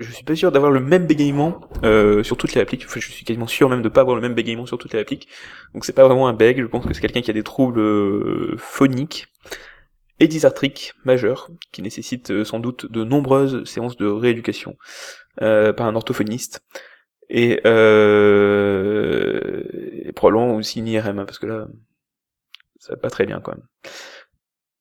je suis pas sûr d'avoir le même bégaiement sur toutes les appliques. Enfin, je suis quasiment sûr même de pas avoir le même bégaiement sur toutes les appliques. Donc c'est pas vraiment un bug. Je pense que c'est quelqu'un qui a des troubles phoniques et dysarthriques majeurs, qui nécessitent sans doute de nombreuses séances de rééducation par un orthophoniste. Et probablement aussi une IRM, hein, parce que là, ça va pas très bien quand même.